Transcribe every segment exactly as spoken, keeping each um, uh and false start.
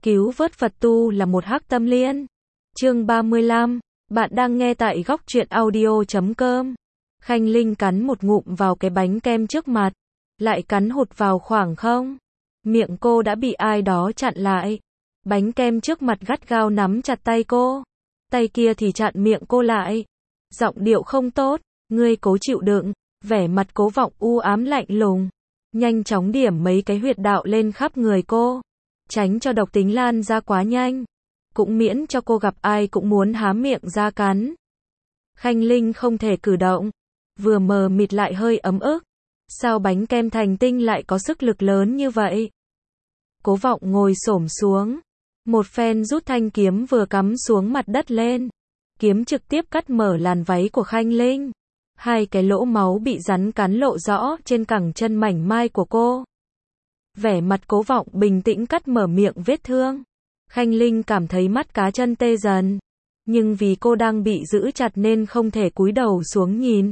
Cứu vớt Phật tu là một hắc tâm liên. Chương ba mươi lăm. Bạn đang nghe tại góc truyện audio chấm com. Khanh Linh cắn một ngụm vào cái bánh kem trước mặt, lại cắn hụt vào khoảng không. Miệng cô đã bị ai đó chặn lại. Bánh kem trước mặt gắt gao nắm chặt tay cô. Tay kia thì chặn miệng cô lại. Giọng điệu không tốt, ngươi cố chịu đựng. Vẻ mặt Cố Vọng u ám lạnh lùng. Nhanh chóng điểm mấy cái huyệt đạo lên khắp người cô. Tránh cho độc tính lan ra quá nhanh. Cũng miễn cho cô gặp ai cũng muốn há miệng ra cắn. Khanh Linh không thể cử động. Vừa mờ mịt lại hơi ấm ức. Sao bánh kem thành tinh lại có sức lực lớn như vậy? Cố Vọng ngồi xổm xuống. Một phen rút thanh kiếm vừa cắm xuống mặt đất lên. Kiếm trực tiếp cắt mở làn váy của Khanh Linh. Hai cái lỗ máu bị rắn cắn lộ rõ trên cẳng chân mảnh mai của cô. Vẻ mặt Cố Vọng bình tĩnh cắt mở miệng vết thương. Khanh Linh cảm thấy mắt cá chân tê dần. Nhưng vì cô đang bị giữ chặt nên không thể cúi đầu xuống nhìn.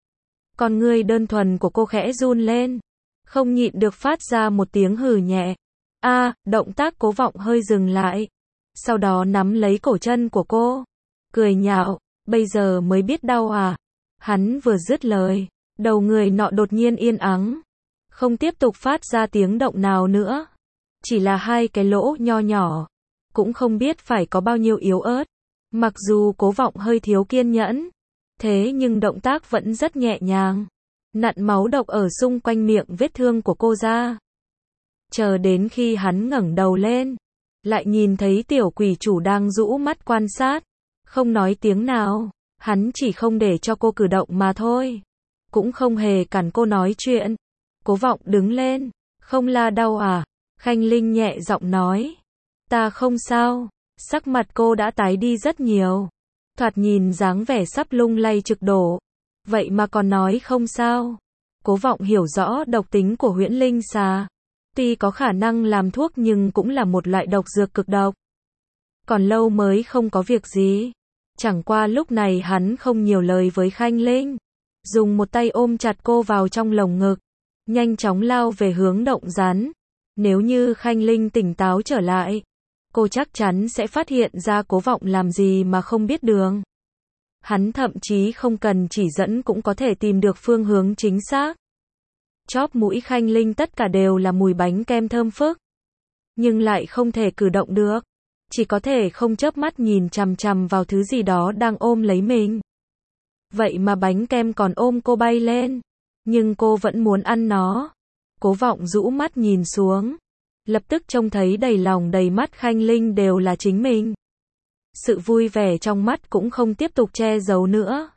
Con ngươi đơn thuần của cô khẽ run lên. Không nhịn được phát ra một tiếng hừ nhẹ. A, à, động tác Cố Vọng hơi dừng lại. Sau đó nắm lấy cổ chân của cô. Cười nhạo, bây giờ mới biết đau à? Hắn vừa dứt lời, đầu người nọ đột nhiên yên ắng. Không tiếp tục phát ra tiếng động nào nữa. Chỉ là hai cái lỗ nho nhỏ. Cũng không biết phải có bao nhiêu yếu ớt. Mặc dù Cố Vọng hơi thiếu kiên nhẫn. Thế nhưng động tác vẫn rất nhẹ nhàng. Nặn máu độc ở xung quanh miệng vết thương của cô ra. Chờ đến khi hắn ngẩng đầu lên. Lại nhìn thấy tiểu quỷ chủ đang rũ mắt quan sát. Không nói tiếng nào. Hắn chỉ không để cho cô cử động mà thôi. Cũng không hề cản cô nói chuyện. Cố Vọng đứng lên. Không la đau à? Khanh Linh nhẹ giọng nói. Ta không sao. Sắc mặt cô đã tái đi rất nhiều. Thoạt nhìn dáng vẻ sắp lung lay trực đổ. Vậy mà còn nói không sao. Cố Vọng hiểu rõ độc tính của huyễn linh xà. Tuy có khả năng làm thuốc nhưng cũng là một loại độc dược cực độc. Còn lâu mới không có việc gì. Chẳng qua lúc này hắn không nhiều lời với Khanh Linh. Dùng một tay ôm chặt cô vào trong lồng ngực. Nhanh chóng lao về hướng động rắn. Nếu như Khanh Linh tỉnh táo trở lại, cô chắc chắn sẽ phát hiện ra Cố Vọng làm gì mà không biết đường. Hắn thậm chí không cần chỉ dẫn cũng có thể tìm được phương hướng chính xác. Chóp mũi Khanh Linh tất cả đều là mùi bánh kem thơm phức. Nhưng lại không thể cử động được. Chỉ có thể không chớp mắt nhìn chằm chằm vào thứ gì đó đang ôm lấy mình. Vậy mà bánh kem còn ôm cô bay lên. Nhưng cô vẫn muốn ăn nó. Cố Vọng rũ mắt nhìn xuống. Lập tức trông thấy đầy lòng đầy mắt Khanh Linh đều là chính mình. Sự vui vẻ trong mắt cũng không tiếp tục che giấu nữa.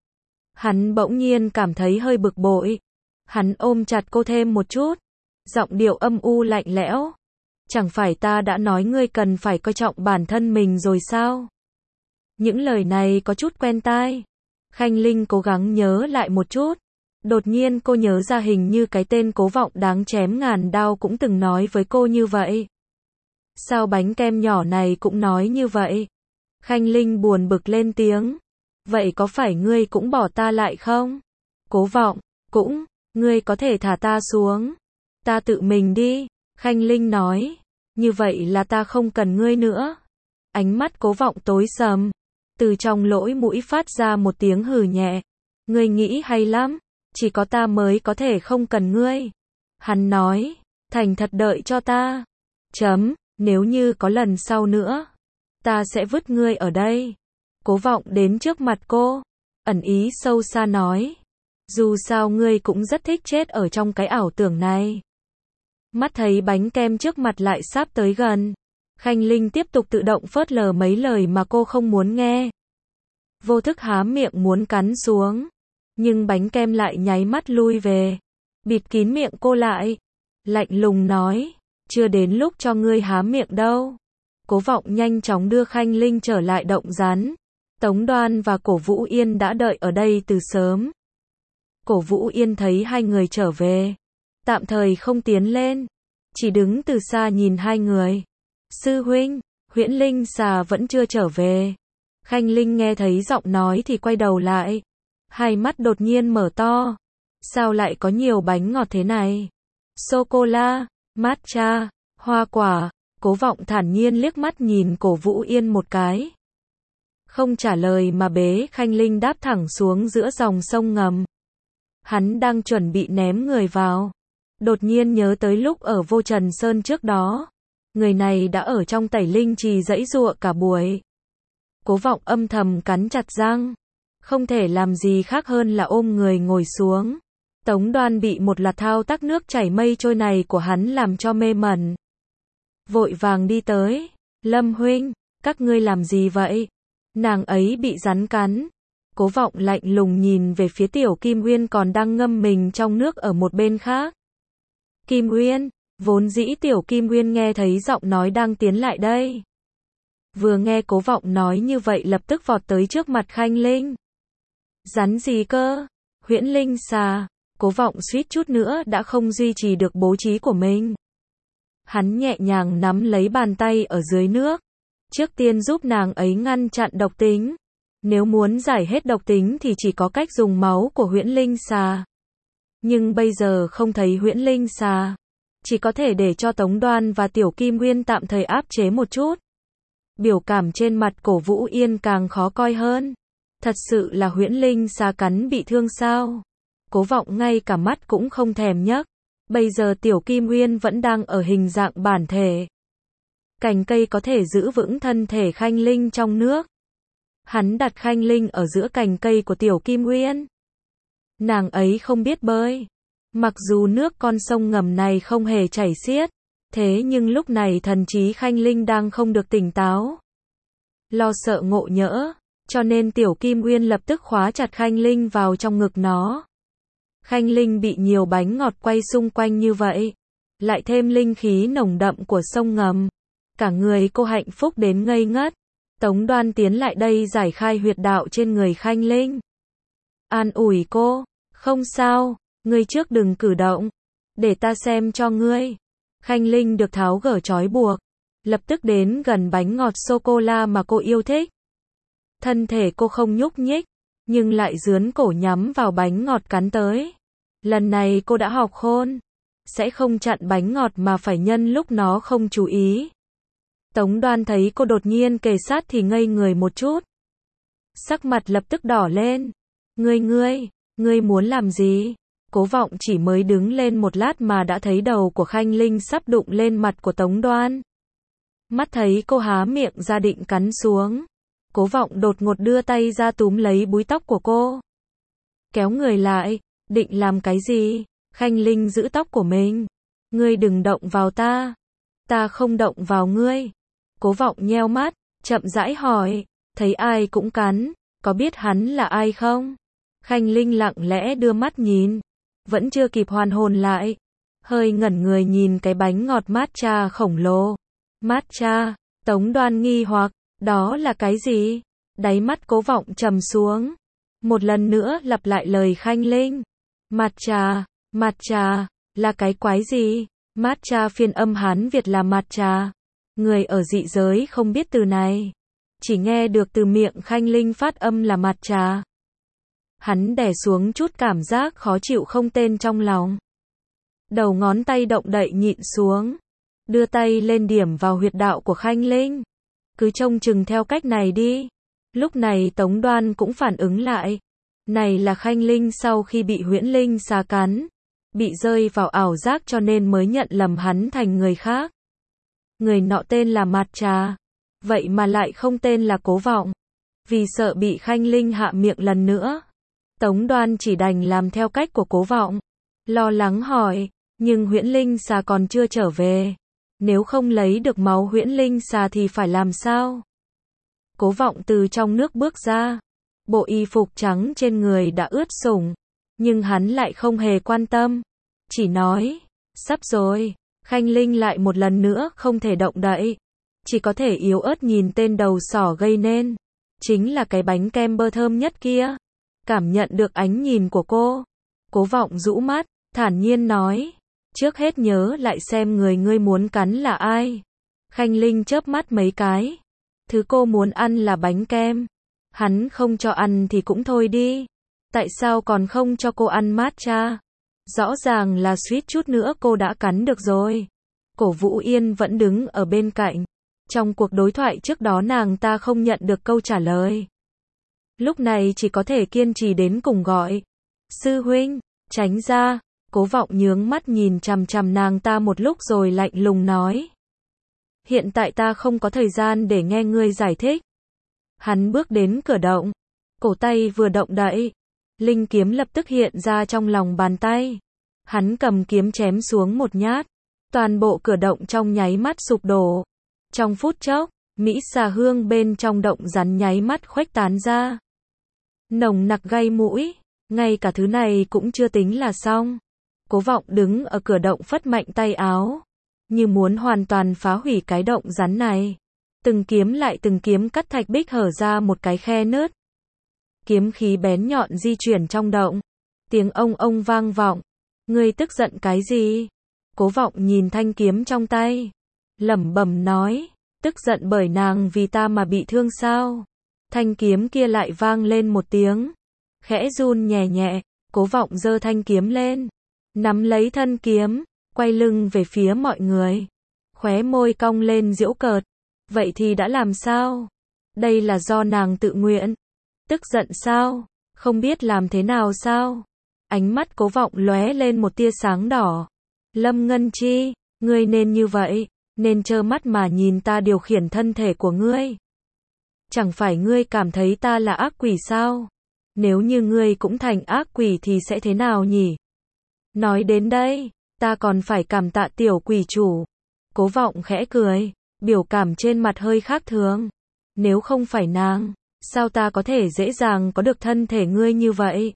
Hắn bỗng nhiên cảm thấy hơi bực bội. Hắn ôm chặt cô thêm một chút. Giọng điệu âm u lạnh lẽo. Chẳng phải ta đã nói ngươi cần phải coi trọng bản thân mình rồi sao? Những lời này có chút quen tai. Khanh Linh cố gắng nhớ lại một chút. Đột nhiên cô nhớ ra hình như cái tên Cố Vọng đáng chém ngàn đao cũng từng nói với cô như vậy. Sao bánh kem nhỏ này cũng nói như vậy? Khanh Linh buồn bực lên tiếng. Vậy có phải ngươi cũng bỏ ta lại không? Cố Vọng, cũng, ngươi có thể thả ta xuống. Ta tự mình đi. Khanh Linh nói. Như vậy là ta không cần ngươi nữa. Ánh mắt Cố Vọng tối sầm. Từ trong lỗ mũi phát ra một tiếng hừ nhẹ. Ngươi nghĩ hay lắm. Chỉ có ta mới có thể không cần ngươi. Hắn nói. Thành thật đợi cho ta. Chấm. Nếu như có lần sau nữa. Ta sẽ vứt ngươi ở đây. Cố Vọng đến trước mặt cô. Ẩn ý sâu xa nói. Dù sao ngươi cũng rất thích chết ở trong cái ảo tưởng này. Mắt thấy bánh kem trước mặt lại sắp tới gần. Khanh Linh tiếp tục tự động phớt lờ mấy lời mà cô không muốn nghe. Vô thức há miệng muốn cắn xuống. Nhưng bánh kem lại nháy mắt lui về. Bịt kín miệng cô lại. Lạnh lùng nói. Chưa đến lúc cho ngươi há miệng đâu. Cố Vọng nhanh chóng đưa Khanh Linh trở lại động rắn. Tống Đoan và Cổ Vũ Yên đã đợi ở đây từ sớm. Cổ Vũ Yên thấy hai người trở về. Tạm thời không tiến lên. Chỉ đứng từ xa nhìn hai người. Sư huynh, huyễn linh xà vẫn chưa trở về. Khanh Linh nghe thấy giọng nói thì quay đầu lại. Hai mắt đột nhiên mở to. Sao lại có nhiều bánh ngọt thế này? Sô-cô-la, matcha, hoa quả, Cố Vọng thản nhiên liếc mắt nhìn Cổ Vũ Yên một cái. Không trả lời mà bế Khanh Linh đáp thẳng xuống giữa dòng sông ngầm. Hắn đang chuẩn bị ném người vào. Đột nhiên nhớ tới lúc ở Vô Trần Sơn trước đó. Người này đã ở trong Tẩy Linh Trì giãy giụa cả buổi. Cố Vọng âm thầm cắn chặt răng. Không thể làm gì khác hơn là ôm người ngồi xuống. Tống Đoan bị một loạt thao tác nước chảy mây trôi này của hắn làm cho mê mẩn. Vội vàng đi tới. Lâm huynh, các ngươi làm gì vậy? Nàng ấy bị rắn cắn. Cố Vọng lạnh lùng nhìn về phía Tiểu Kim Uyên còn đang ngâm mình trong nước ở một bên khác. Kim Uyên, vốn dĩ Tiểu Kim Uyên nghe thấy giọng nói đang tiến lại đây. Vừa nghe Cố Vọng nói như vậy lập tức vọt tới trước mặt Khanh Linh. Rắn gì cơ? Huyễn linh xà. Cố Vọng suýt chút nữa đã không duy trì được bố trí của mình. Hắn nhẹ nhàng nắm lấy bàn tay ở dưới nước. Trước tiên giúp nàng ấy ngăn chặn độc tính. Nếu muốn giải hết độc tính thì chỉ có cách dùng máu của huyễn linh xà. Nhưng bây giờ không thấy huyễn linh xà. Chỉ có thể để cho Tống Đoan và Tiểu Kim Uyên tạm thời áp chế một chút. Biểu cảm trên mặt Cổ Vũ Yên càng khó coi hơn. Thật sự là huyễn linh xà cắn bị thương sao? Cố Vọng ngay cả mắt cũng không thèm nhấc. Bây giờ Tiểu Kim Uyên vẫn đang ở hình dạng bản thể. Cành cây có thể giữ vững thân thể Khanh Linh trong nước. Hắn đặt Khanh Linh ở giữa cành cây của Tiểu Kim Uyên. Nàng ấy không biết bơi. Mặc dù nước con sông ngầm này không hề chảy xiết, thế nhưng lúc này thần trí Khanh Linh đang không được tỉnh táo. Lo sợ ngộ nhỡ, cho nên Tiểu Kim Uyên lập tức khóa chặt Khanh Linh vào trong ngực nó. Khanh Linh bị nhiều bánh ngọt quay xung quanh như vậy, lại thêm linh khí nồng đậm của sông ngầm. Cả người cô hạnh phúc đến ngây ngất. Tống Đoan tiến lại đây giải khai huyệt đạo trên người Khanh Linh. An ủi cô, không sao, ngươi trước đừng cử động, để ta xem cho ngươi. Khanh Linh được tháo gỡ trói buộc, lập tức đến gần bánh ngọt sô-cô-la mà cô yêu thích. Thân thể cô không nhúc nhích, nhưng lại dướn cổ nhắm vào bánh ngọt cắn tới. Lần này cô đã học khôn, sẽ không chặn bánh ngọt mà phải nhân lúc nó không chú ý. Tống Đoan thấy cô đột nhiên kề sát thì ngây người một chút. Sắc mặt lập tức đỏ lên. Ngươi ngươi, ngươi muốn làm gì? Cố Vọng chỉ mới đứng lên một lát mà đã thấy đầu của Khanh Linh sắp đụng lên mặt của Tống Đoan. Mắt thấy cô há miệng ra định cắn xuống. Cố Vọng đột ngột đưa tay ra túm lấy búi tóc của cô. Kéo người lại, định làm cái gì? Khanh Linh giữ tóc của mình. Ngươi đừng động vào ta. Ta không động vào ngươi. Cố Vọng nheo mắt, chậm rãi hỏi, thấy ai cũng cắn, có biết hắn là ai không? Khanh Linh lặng lẽ đưa mắt nhìn, vẫn chưa kịp hoàn hồn lại, hơi ngẩn người nhìn cái bánh ngọt matcha khổng lồ. Matcha, Tống Đoan nghi hoặc, đó là cái gì? Đáy mắt Cố Vọng trầm xuống, một lần nữa lặp lại lời Khanh Linh. Matcha, matcha, là cái quái gì? Matcha phiên âm Hán Việt là matcha. Người ở dị giới không biết từ này, chỉ nghe được từ miệng Khanh Linh phát âm là matcha. Hắn đè xuống chút cảm giác khó chịu không tên trong lòng. Đầu ngón tay động đậy nhịn xuống, đưa tay lên điểm vào huyệt đạo của Khanh Linh. Cứ trông chừng theo cách này đi. Lúc này Tống Đoan cũng phản ứng lại. Này là Khanh Linh sau khi bị huyễn linh xà cắn, bị rơi vào ảo giác cho nên mới nhận lầm hắn thành người khác. Người nọ tên là Matcha, vậy mà lại không tên là Cố Vọng. Vì sợ bị Khanh Linh hạ miệng lần nữa, Tống Đoan chỉ đành làm theo cách của Cố Vọng. Lo lắng hỏi, nhưng huyễn linh xà còn chưa trở về. Nếu không lấy được máu huyễn linh xà thì phải làm sao? Cố Vọng từ trong nước bước ra. Bộ y phục trắng trên người đã ướt sũng, nhưng hắn lại không hề quan tâm. Chỉ nói, sắp rồi. Khanh Linh lại một lần nữa không thể động đậy. Chỉ có thể yếu ớt nhìn tên đầu sỏ gây nên. Chính là cái bánh kem bơ thơm nhất kia. Cảm nhận được ánh nhìn của cô. Cố Vọng rũ mắt, thản nhiên nói. Trước hết nhớ lại xem người ngươi muốn cắn là ai. Khanh Linh chớp mắt mấy cái. Thứ cô muốn ăn là bánh kem. Hắn không cho ăn thì cũng thôi đi. Tại sao còn không cho cô ăn matcha? Rõ ràng là suýt chút nữa cô đã cắn được rồi. Cổ Vũ Yên vẫn đứng ở bên cạnh. Trong cuộc đối thoại trước đó nàng ta không nhận được câu trả lời. Lúc này chỉ có thể kiên trì đến cùng gọi. Sư huynh, tránh ra. Cố Vọng nhướng mắt nhìn chằm chằm nàng ta một lúc rồi lạnh lùng nói. Hiện tại ta không có thời gian để nghe ngươi giải thích. Hắn bước đến cửa động. Cổ tay vừa động đậy. Linh kiếm lập tức hiện ra trong lòng bàn tay. Hắn cầm kiếm chém xuống một nhát. Toàn bộ cửa động trong nháy mắt sụp đổ. Trong phút chốc, mỹ xà hương bên trong động rắn nháy mắt khuếch tán ra. Nồng nặc gây mũi. Ngay cả thứ này cũng chưa tính là xong. Cố Vọng đứng ở cửa động phất mạnh tay áo. Như muốn hoàn toàn phá hủy cái động rắn này. Từng kiếm lại từng kiếm cắt thạch bích hở ra một cái khe nứt. Kiếm khí bén nhọn di chuyển trong động. Tiếng ông ông vang vọng. Ngươi tức giận cái gì? Cố Vọng nhìn thanh kiếm trong tay. Lẩm bẩm nói. Tức giận bởi nàng vì ta mà bị thương sao? Thanh kiếm kia lại vang lên một tiếng. Khẽ run nhẹ nhẹ. Cố Vọng giơ thanh kiếm lên. Nắm lấy thân kiếm. Quay lưng về phía mọi người. Khóe môi cong lên giễu cợt. Vậy thì đã làm sao? Đây là do nàng tự nguyện. Tức giận sao? Không biết làm thế nào sao? Ánh mắt Cố Vọng lóe lên một tia sáng đỏ. Lâm Ngân Chi, ngươi nên như vậy, nên trơ mắt mà nhìn ta điều khiển thân thể của ngươi. Chẳng phải ngươi cảm thấy ta là ác quỷ sao? Nếu như ngươi cũng thành ác quỷ thì sẽ thế nào nhỉ? Nói đến đây, ta còn phải cảm tạ tiểu quỷ chủ. Cố Vọng khẽ cười, biểu cảm trên mặt hơi khác thường. Nếu không phải nàng, sao ta có thể dễ dàng có được thân thể ngươi như vậy?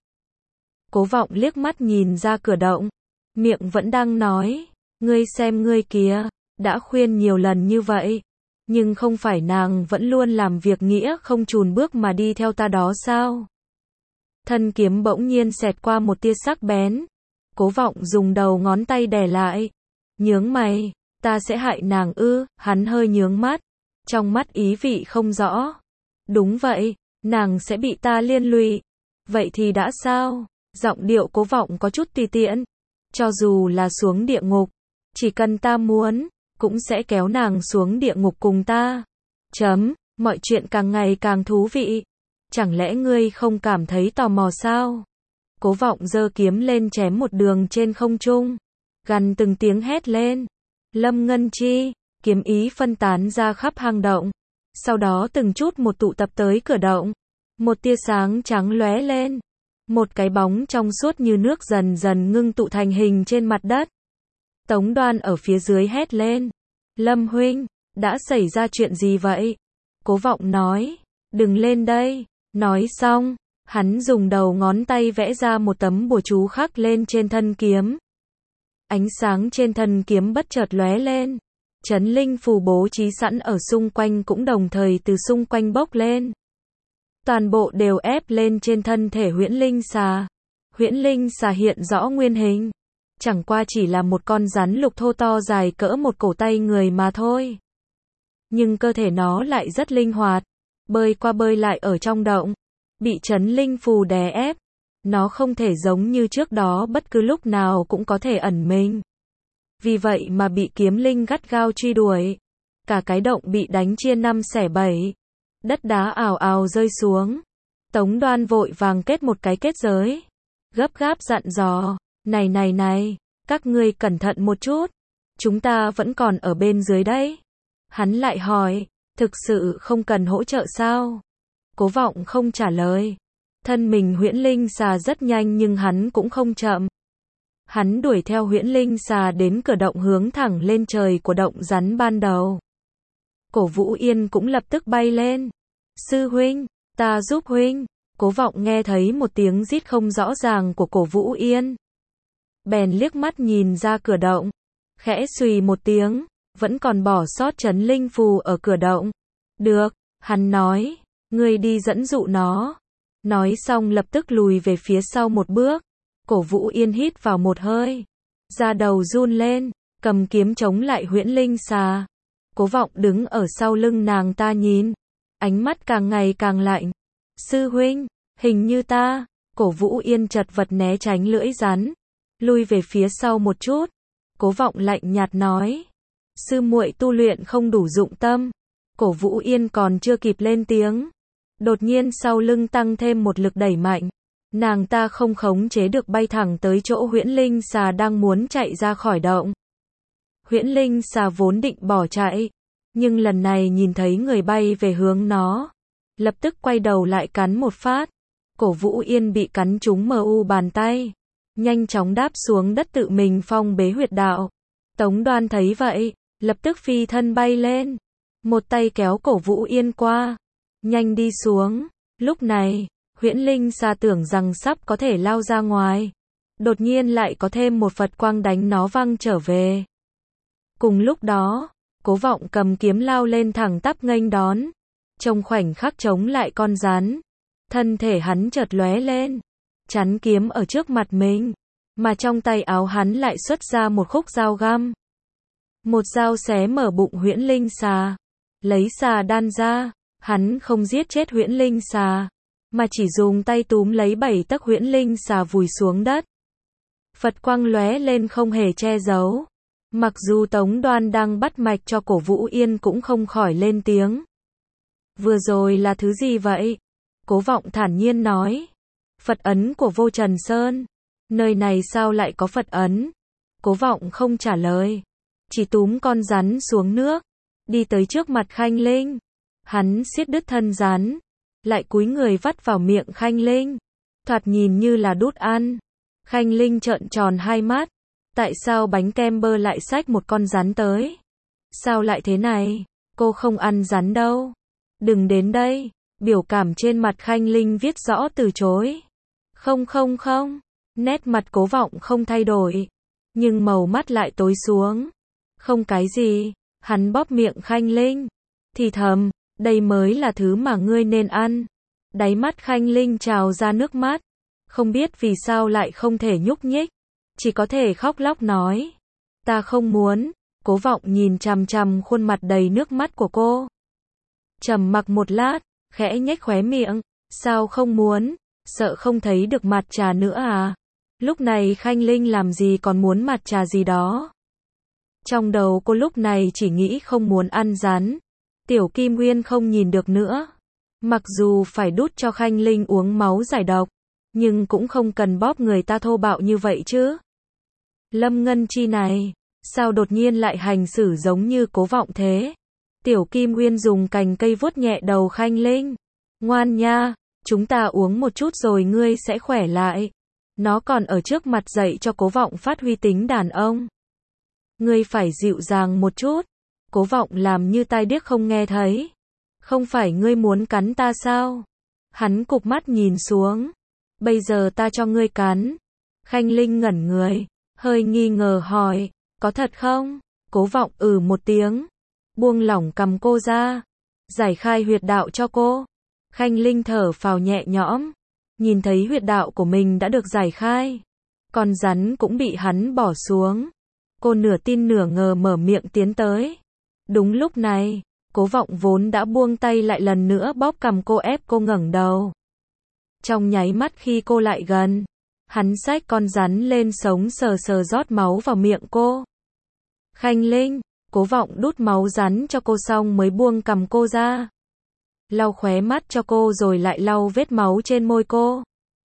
Cố Vọng liếc mắt nhìn ra cửa động, miệng vẫn đang nói, ngươi xem ngươi kìa, đã khuyên nhiều lần như vậy, nhưng không phải nàng vẫn luôn làm việc nghĩa không chùn bước mà đi theo ta đó sao? Thân kiếm bỗng nhiên xẹt qua một tia sắc bén. Cố Vọng dùng đầu ngón tay đè lại, nhướng mày, ta sẽ hại nàng ư? Hắn hơi nhướng mắt, trong mắt ý vị không rõ. Đúng vậy, nàng sẽ bị ta liên lụy. Vậy thì đã sao? Giọng điệu Cố Vọng có chút tùy tiện. Cho dù là xuống địa ngục, chỉ cần ta muốn, cũng sẽ kéo nàng xuống địa ngục cùng ta. Chấm, mọi chuyện càng ngày càng thú vị. Chẳng lẽ ngươi không cảm thấy tò mò sao? Cố Vọng giơ kiếm lên chém một đường trên không trung. Gằn từng tiếng hét lên. Lâm Ngân Chi, kiếm ý phân tán ra khắp hang động. Sau đó từng chút một tụ tập tới cửa động. Một tia sáng trắng lóe lên. Một cái bóng trong suốt như nước dần dần ngưng tụ thành hình trên mặt đất. Tống Đoan ở phía dưới hét lên. Lâm huynh, đã xảy ra chuyện gì vậy? Cố Vọng nói. Đừng lên đây. Nói xong, hắn dùng đầu ngón tay vẽ ra một tấm bùa chú khắc lên trên thân kiếm. Ánh sáng trên thân kiếm bất chợt lóe lên. Chấn linh phù bố trí sẵn ở xung quanh cũng đồng thời từ xung quanh bốc lên. Toàn bộ đều ép lên trên thân thể huyễn linh xà. Huyễn linh xà hiện rõ nguyên hình. Chẳng qua chỉ là một con rắn lục thô to dài cỡ một cổ tay người mà thôi. Nhưng cơ thể nó lại rất linh hoạt. Bơi qua bơi lại ở trong động. Bị chấn linh phù đè ép. Nó không thể giống như trước đó bất cứ lúc nào cũng có thể ẩn mình. Vì vậy mà bị kiếm linh gắt gao truy đuổi. Cả cái động bị đánh chia năm xẻ bảy. Đất đá ào ào rơi xuống. Tống Đoan vội vàng kết một cái kết giới. Gấp gáp dặn dò. Này này này, các ngươi cẩn thận một chút. Chúng ta vẫn còn ở bên dưới đấy. Hắn lại hỏi, thực sự không cần hỗ trợ sao? Cố Vọng không trả lời. Thân mình huyễn linh xà rất nhanh nhưng hắn cũng không chậm. Hắn đuổi theo huyễn linh xà đến cửa động hướng thẳng lên trời của động rắn ban đầu. Cổ Vũ Yên cũng lập tức bay lên. Sư huynh, ta giúp huynh. Cố Vọng nghe thấy một tiếng rít không rõ ràng của Cổ Vũ Yên. Bèn liếc mắt nhìn ra cửa động. Khẽ xùy một tiếng, vẫn còn bỏ sót chấn linh phù ở cửa động. Được, hắn nói, ngươi đi dẫn dụ nó. Nói xong lập tức lùi về phía sau một bước. Cổ Vũ Yên hít vào một hơi. Da đầu run lên, cầm kiếm chống lại huyễn linh xà. Cố Vọng đứng ở sau lưng nàng ta nhìn. Ánh mắt càng ngày càng lạnh. Sư huynh, hình như ta. Cổ Vũ Yên chật vật né tránh lưỡi rắn. Lui về phía sau một chút. Cố Vọng lạnh nhạt nói. sư muội tu luyện không đủ dụng tâm. Cổ Vũ Yên còn chưa kịp lên tiếng. Đột nhiên sau lưng tăng thêm một lực đẩy mạnh. Nàng ta không khống chế được bay thẳng tới chỗ Huyễn Linh Xà đang muốn chạy ra khỏi động. Huyễn Linh Xà vốn định bỏ chạy, nhưng lần này nhìn thấy người bay về hướng nó, lập tức quay đầu lại cắn một phát. Cổ Vũ Yên bị cắn trúng mờ u bàn tay, nhanh chóng đáp xuống đất tự mình phong bế huyệt đạo. Tống Đoan thấy vậy, lập tức phi thân bay lên, một tay kéo Cổ Vũ Yên qua, nhanh đi xuống. Lúc này, Huyễn Linh Xà tưởng rằng sắp có thể lao ra ngoài, đột nhiên lại có thêm một Phật quang đánh nó văng trở về. Cùng lúc đó, Cố Vọng cầm kiếm lao lên thẳng tắp nghênh đón, trong khoảnh khắc chống lại con rắn, thân thể hắn chợt lóe lên, chắn kiếm ở trước mặt mình, mà trong tay áo hắn lại xuất ra một khúc dao găm. Một dao xé mở bụng Huyễn Linh Xà, lấy xà đan ra, hắn không giết chết Huyễn Linh Xà, mà chỉ dùng tay túm lấy bảy tấc Huyễn Linh Xà vùi xuống đất. Phật quang lóe lên không hề che giấu. Mặc dù Tống Đoan đang bắt mạch cho Cổ Vũ Yên cũng không khỏi lên tiếng. Vừa rồi là thứ gì vậy? Cố Vọng thản nhiên nói. Phật ấn của Vô Trần Sơn. Nơi này sao lại có Phật ấn? Cố Vọng không trả lời, chỉ túm con rắn xuống nước, đi tới trước mặt Khanh Linh. Hắn siết đứt thân rắn, lại cúi người vắt vào miệng Khanh Linh, thoạt nhìn như là đút ăn. Khanh Linh trợn tròn hai mắt. Tại sao bánh kem bơ lại xách một con rắn tới? Sao lại thế này? Cô không ăn rắn đâu. Đừng đến đây. Biểu cảm trên mặt Khanh Linh viết rõ từ chối. Không không không. Nét mặt Cố Vọng không thay đổi, nhưng màu mắt lại tối xuống. Không cái gì. Hắn bóp miệng Khanh Linh, thì thầm, đây mới là thứ mà ngươi nên ăn. Đáy mắt Khanh Linh trào ra nước mắt. Không biết vì sao lại không thể nhúc nhích, chỉ có thể khóc lóc nói. Ta không muốn. Cố Vọng nhìn chằm chằm khuôn mặt đầy nước mắt của cô. Trầm mặc một lát, khẽ nhếch khóe miệng. Sao không muốn? Sợ không thấy được mặt trà nữa à? Lúc này Khanh Linh làm gì còn muốn mặt trà gì đó. Trong đầu cô lúc này chỉ nghĩ không muốn ăn rắn. Tiểu Kim Nguyên không nhìn được nữa. Mặc dù phải đút cho Khanh Linh uống máu giải độc, nhưng cũng không cần bóp người ta thô bạo như vậy chứ. Lâm Ngân Chi này, sao đột nhiên lại hành xử giống như Cố Vọng thế? Tiểu Kim Nguyên dùng cành cây vuốt nhẹ đầu Khanh Linh. Ngoan nha, chúng ta uống một chút rồi ngươi sẽ khỏe lại. Nó còn ở trước mặt dạy cho Cố Vọng phát huy tính đàn ông. Ngươi phải dịu dàng một chút. Cố Vọng làm như tai điếc không nghe thấy. Không phải ngươi muốn cắn ta sao? Hắn cụp mắt nhìn xuống. Bây giờ ta cho ngươi cắn. Khanh Linh ngẩn người, hơi nghi ngờ hỏi, có thật không? Cố Vọng ừ một tiếng, buông lỏng cầm cô ra, giải khai huyệt đạo cho cô. Khanh Linh thở phào nhẹ nhõm, nhìn thấy huyệt đạo của mình đã được giải khai, con rắn cũng bị hắn bỏ xuống. Cô nửa tin nửa ngờ mở miệng tiến tới. Đúng lúc này, Cố Vọng vốn đã buông tay lại lần nữa bóp cằm cô ép cô ngẩng đầu. Trong nháy mắt khi cô lại gần, hắn xách con rắn lên sống sờ sờ rót máu vào miệng cô. Khanh Linh, Cố Vọng đút máu rắn cho cô xong mới buông cằm cô ra. Lau khóe mắt cho cô rồi lại lau vết máu trên môi cô.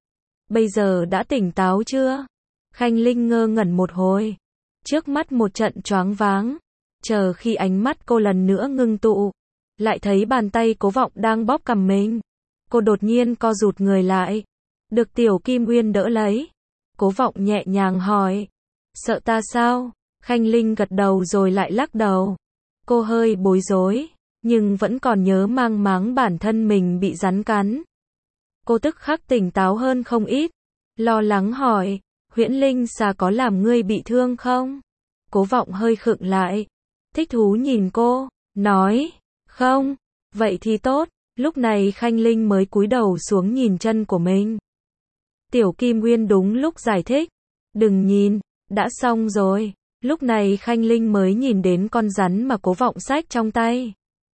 Bây giờ đã tỉnh táo chưa? Khanh Linh ngơ ngẩn một hồi. Trước mắt một trận choáng váng. Chờ khi ánh mắt cô lần nữa ngưng tụ, lại thấy bàn tay Cố Vọng đang bóp cằm mình. Cô đột nhiên co rụt người lại. Được Tiểu Kim Nguyên đỡ lấy. Cố Vọng nhẹ nhàng hỏi. Sợ ta sao? Khanh Linh gật đầu rồi lại lắc đầu. Cô hơi bối rối, nhưng vẫn còn nhớ mang máng bản thân mình bị rắn cắn. Cô tức khắc tỉnh táo hơn không ít. Lo lắng hỏi. Huyễn Linh Xà có làm ngươi bị thương không? Cố Vọng hơi khựng lại. Thích thú nhìn cô, nói. Không. Vậy thì tốt. Lúc này Khanh Linh mới cúi đầu xuống nhìn chân của mình. Tiểu Kim Nguyên đúng lúc giải thích. Đừng nhìn, đã xong rồi. Lúc này Khanh Linh mới nhìn đến con rắn mà Cố Vọng xách trong tay.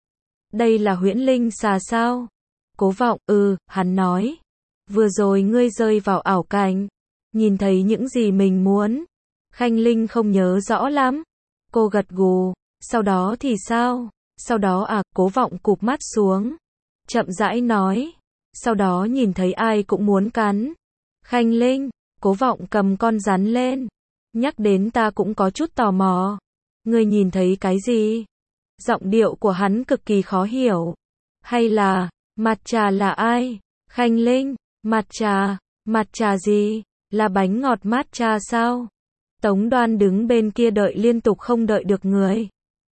Đây là Huyễn Linh Xà sao? Cố Vọng, ừ, hắn nói. Vừa rồi ngươi rơi vào ảo cảnh, nhìn thấy những gì mình muốn. Khanh Linh không nhớ rõ lắm. Cô gật gù, Sau đó thì sao? Sau đó à, Cố Vọng cụp mắt xuống. Chậm rãi nói. Sau đó nhìn thấy ai cũng muốn cắn. Khanh Linh, Cố Vọng cầm con rắn lên. Nhắc đến ta cũng có chút tò mò. Ngươi nhìn thấy cái gì? Giọng điệu của hắn cực kỳ khó hiểu. Hay là, mặt trà là ai? Khanh Linh, mặt trà, mặt trà gì? Là bánh ngọt mát trà sao? Tống Đoan đứng bên kia đợi liên tục không đợi được người.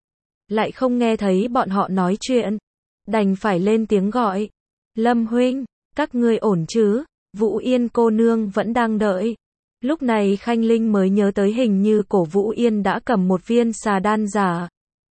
Lại không nghe thấy bọn họ nói chuyện. Đành phải lên tiếng gọi. Lâm huynh, các ngươi ổn chứ? Vũ Yên cô nương vẫn đang đợi. Lúc này Khanh Linh mới nhớ tới hình như cổ Vũ Yên đã cầm một viên xà đan giả.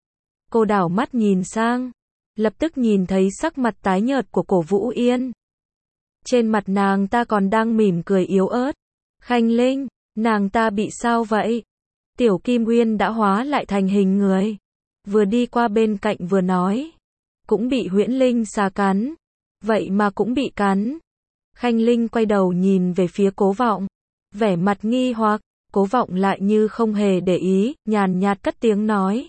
Cô đảo mắt nhìn sang. Lập tức nhìn thấy sắc mặt tái nhợt của cổ Vũ Yên. Trên mặt nàng ta còn đang mỉm cười yếu ớt. Khanh Linh, nàng ta bị sao vậy? Tiểu Kim Uyên đã hóa lại thành hình người. Vừa đi qua bên cạnh vừa nói. Cũng bị huyễn linh xà cắn. Vậy mà cũng bị cắn. Khanh Linh quay đầu nhìn về phía Cố Vọng. Vẻ mặt nghi hoặc, Cố Vọng lại như không hề để ý, nhàn nhạt cất tiếng nói.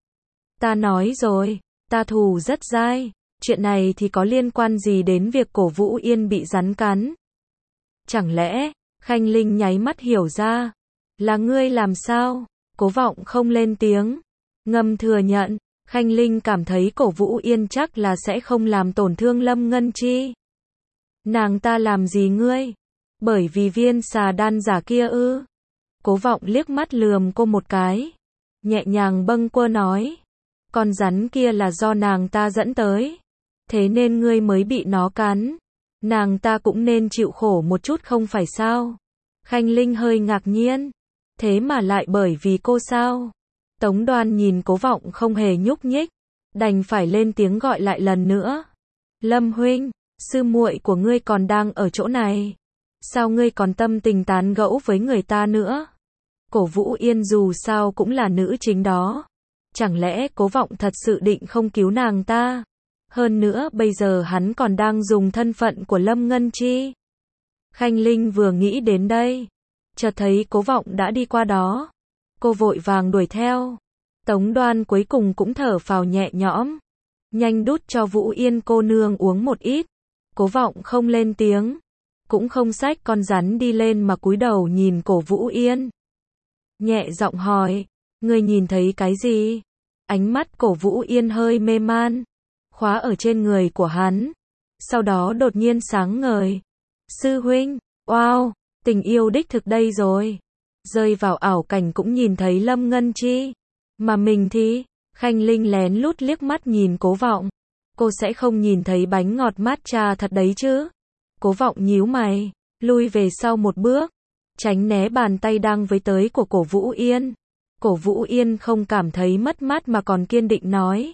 Ta nói rồi, ta thù rất dai. Chuyện này thì có liên quan gì đến việc cổ Vũ Yên bị rắn cắn? Chẳng lẽ, Khanh Linh nháy mắt hiểu ra. Là ngươi làm sao? Cố Vọng không lên tiếng. Ngầm thừa nhận, Khanh Linh cảm thấy cổ Vũ Yên chắc là sẽ không làm tổn thương Lâm Ngân Chi. Nàng ta làm gì ngươi? Bởi vì viên xà đan giả kia ư? Cố Vọng liếc mắt lườm cô một cái. Nhẹ nhàng bâng quơ nói. Con rắn kia là do nàng ta dẫn tới. Thế nên ngươi mới bị nó cắn. Nàng ta cũng nên chịu khổ một chút không phải sao? Khanh Linh hơi ngạc nhiên. Thế mà lại bởi vì cô sao? Tống Đoan nhìn Cố Vọng không hề nhúc nhích. Đành phải lên tiếng gọi lại lần nữa. Lâm huynh, sư muội của ngươi còn đang ở chỗ này. Sao ngươi còn tâm tình tán gẫu với người ta nữa? Cổ Vũ Yên dù sao cũng là nữ chính đó. Chẳng lẽ Cố Vọng thật sự định không cứu nàng ta? Hơn nữa bây giờ hắn còn đang dùng thân phận của Lâm Ngân Chi. Khanh Linh vừa nghĩ đến đây. Chợt thấy Cố Vọng đã đi qua đó. Cô vội vàng đuổi theo. Tống Đoan cuối cùng cũng thở phào nhẹ nhõm. Nhanh đút cho Vũ Yên cô nương uống một ít. Cố Vọng không lên tiếng. Cũng không xách con rắn đi lên mà cúi đầu nhìn cổ Vũ Yên. Nhẹ giọng hỏi. Ngươi nhìn thấy cái gì? Ánh mắt cổ Vũ Yên hơi mê man. Khóa ở trên người của hắn. Sau đó đột nhiên sáng ngời. Sư huynh, wow, tình yêu đích thực đây rồi. Rơi vào ảo cảnh cũng nhìn thấy Lâm Ngân Chi. Mà mình thì, Khanh Linh lén lút liếc mắt nhìn Cố Vọng. Cô sẽ không nhìn thấy bánh ngọt mát trà thật đấy chứ? Cố Vọng nhíu mày, lui về sau một bước, tránh né bàn tay đang với tới của cổ Vũ Yên. Cổ Vũ Yên không cảm thấy mất mát mà còn kiên định nói.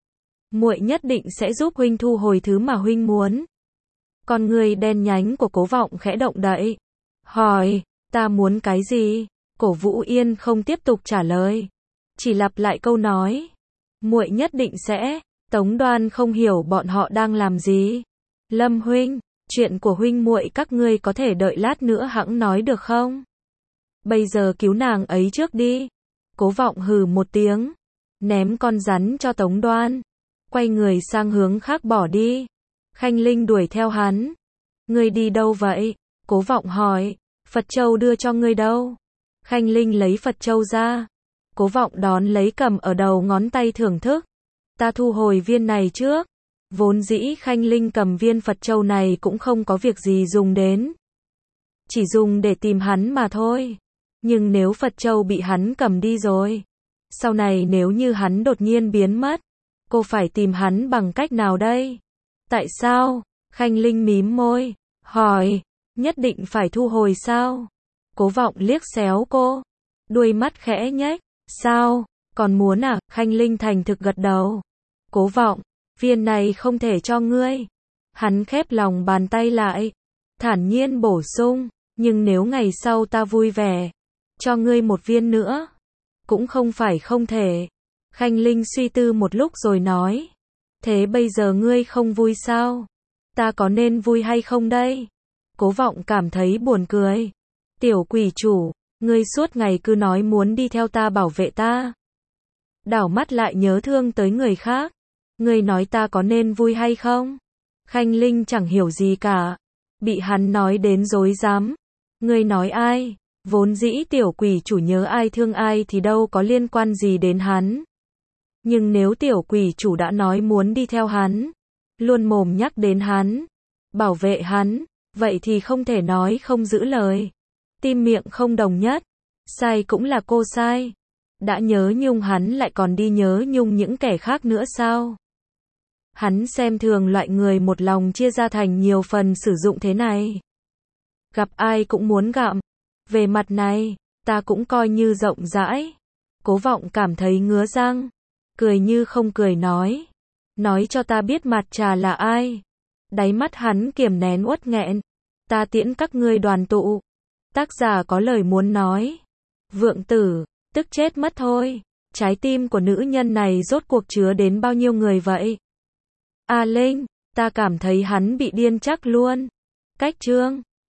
Muội nhất định sẽ giúp huynh thu hồi thứ mà huynh muốn. Con người đen nhánh của Cố Vọng khẽ động đậy. Hỏi, ta muốn cái gì? Cổ Vũ Yên không tiếp tục trả lời. Chỉ lặp lại câu nói. Muội nhất định sẽ. Tống Đoan không hiểu bọn họ đang làm gì. Lâm huynh, chuyện của huynh muội các ngươi có thể đợi lát nữa hẵng nói được không? Bây giờ cứu nàng ấy trước đi. Cố Vọng hừ một tiếng. Ném con rắn cho Tống Đoan. Quay người sang hướng khác bỏ đi. Khanh Linh đuổi theo hắn. Ngươi đi đâu vậy? Cố Vọng hỏi. Phật Châu đưa cho ngươi đâu? Khanh Linh lấy Phật Châu ra. Cố Vọng đón lấy cầm ở đầu ngón tay thưởng thức. Ta thu hồi viên này trước. Vốn dĩ Khanh Linh cầm viên Phật Châu này cũng không có việc gì dùng đến. Chỉ dùng để tìm hắn mà thôi. Nhưng nếu Phật Châu bị hắn cầm đi rồi. Sau này nếu như hắn đột nhiên biến mất. Cô phải tìm hắn bằng cách nào đây? Tại sao? Khanh Linh mím môi. Hỏi. Nhất định phải thu hồi sao? Cố Vọng liếc xéo cô. Đuôi mắt khẽ nhếch. Sao? Còn muốn à? Khanh Linh thành thực gật đầu. Cố Vọng. Viên này không thể cho ngươi. Hắn khép lòng bàn tay lại. Thản nhiên bổ sung. Nhưng nếu ngày sau ta vui vẻ. Cho ngươi một viên nữa. Cũng không phải không thể. Khanh Linh suy tư một lúc rồi nói. Thế bây giờ ngươi không vui sao? Ta có nên vui hay không đây? Cố Vọng cảm thấy buồn cười. Tiểu quỷ chủ, ngươi suốt ngày cứ nói muốn đi theo ta bảo vệ ta. đảo mắt lại nhớ thương tới người khác. Ngươi nói ta có nên vui hay không? Khanh Linh chẳng hiểu gì cả. Bị hắn nói đến rối rắm. Ngươi nói ai? Vốn dĩ tiểu quỷ chủ nhớ ai thương ai thì đâu có liên quan gì đến hắn. Nhưng nếu tiểu quỷ chủ đã nói muốn đi theo hắn, luôn mồm nhắc đến hắn, bảo vệ hắn, vậy thì không thể nói không giữ lời. Tim miệng không đồng nhất. Sai cũng là cô sai. Đã nhớ nhung hắn lại còn đi nhớ nhung những kẻ khác nữa sao? Hắn xem thường loại người một lòng chia ra thành nhiều phần sử dụng thế này. Gặp ai cũng muốn gặm. Về mặt này, ta cũng coi như rộng rãi. Cố Vọng cảm thấy ngứa răng. Cười như không cười nói. Nói cho ta biết mặt trà là ai. Đáy mắt hắn kiềm nén uất nghẹn. Ta tiễn các ngươi đoàn tụ. Tác giả có lời muốn nói. Vượng Tử, tức chết mất thôi. Trái tim của nữ nhân này rốt cuộc chứa đến bao nhiêu người vậy? A Linh, ta cảm thấy hắn bị điên chắc luôn. Cách chương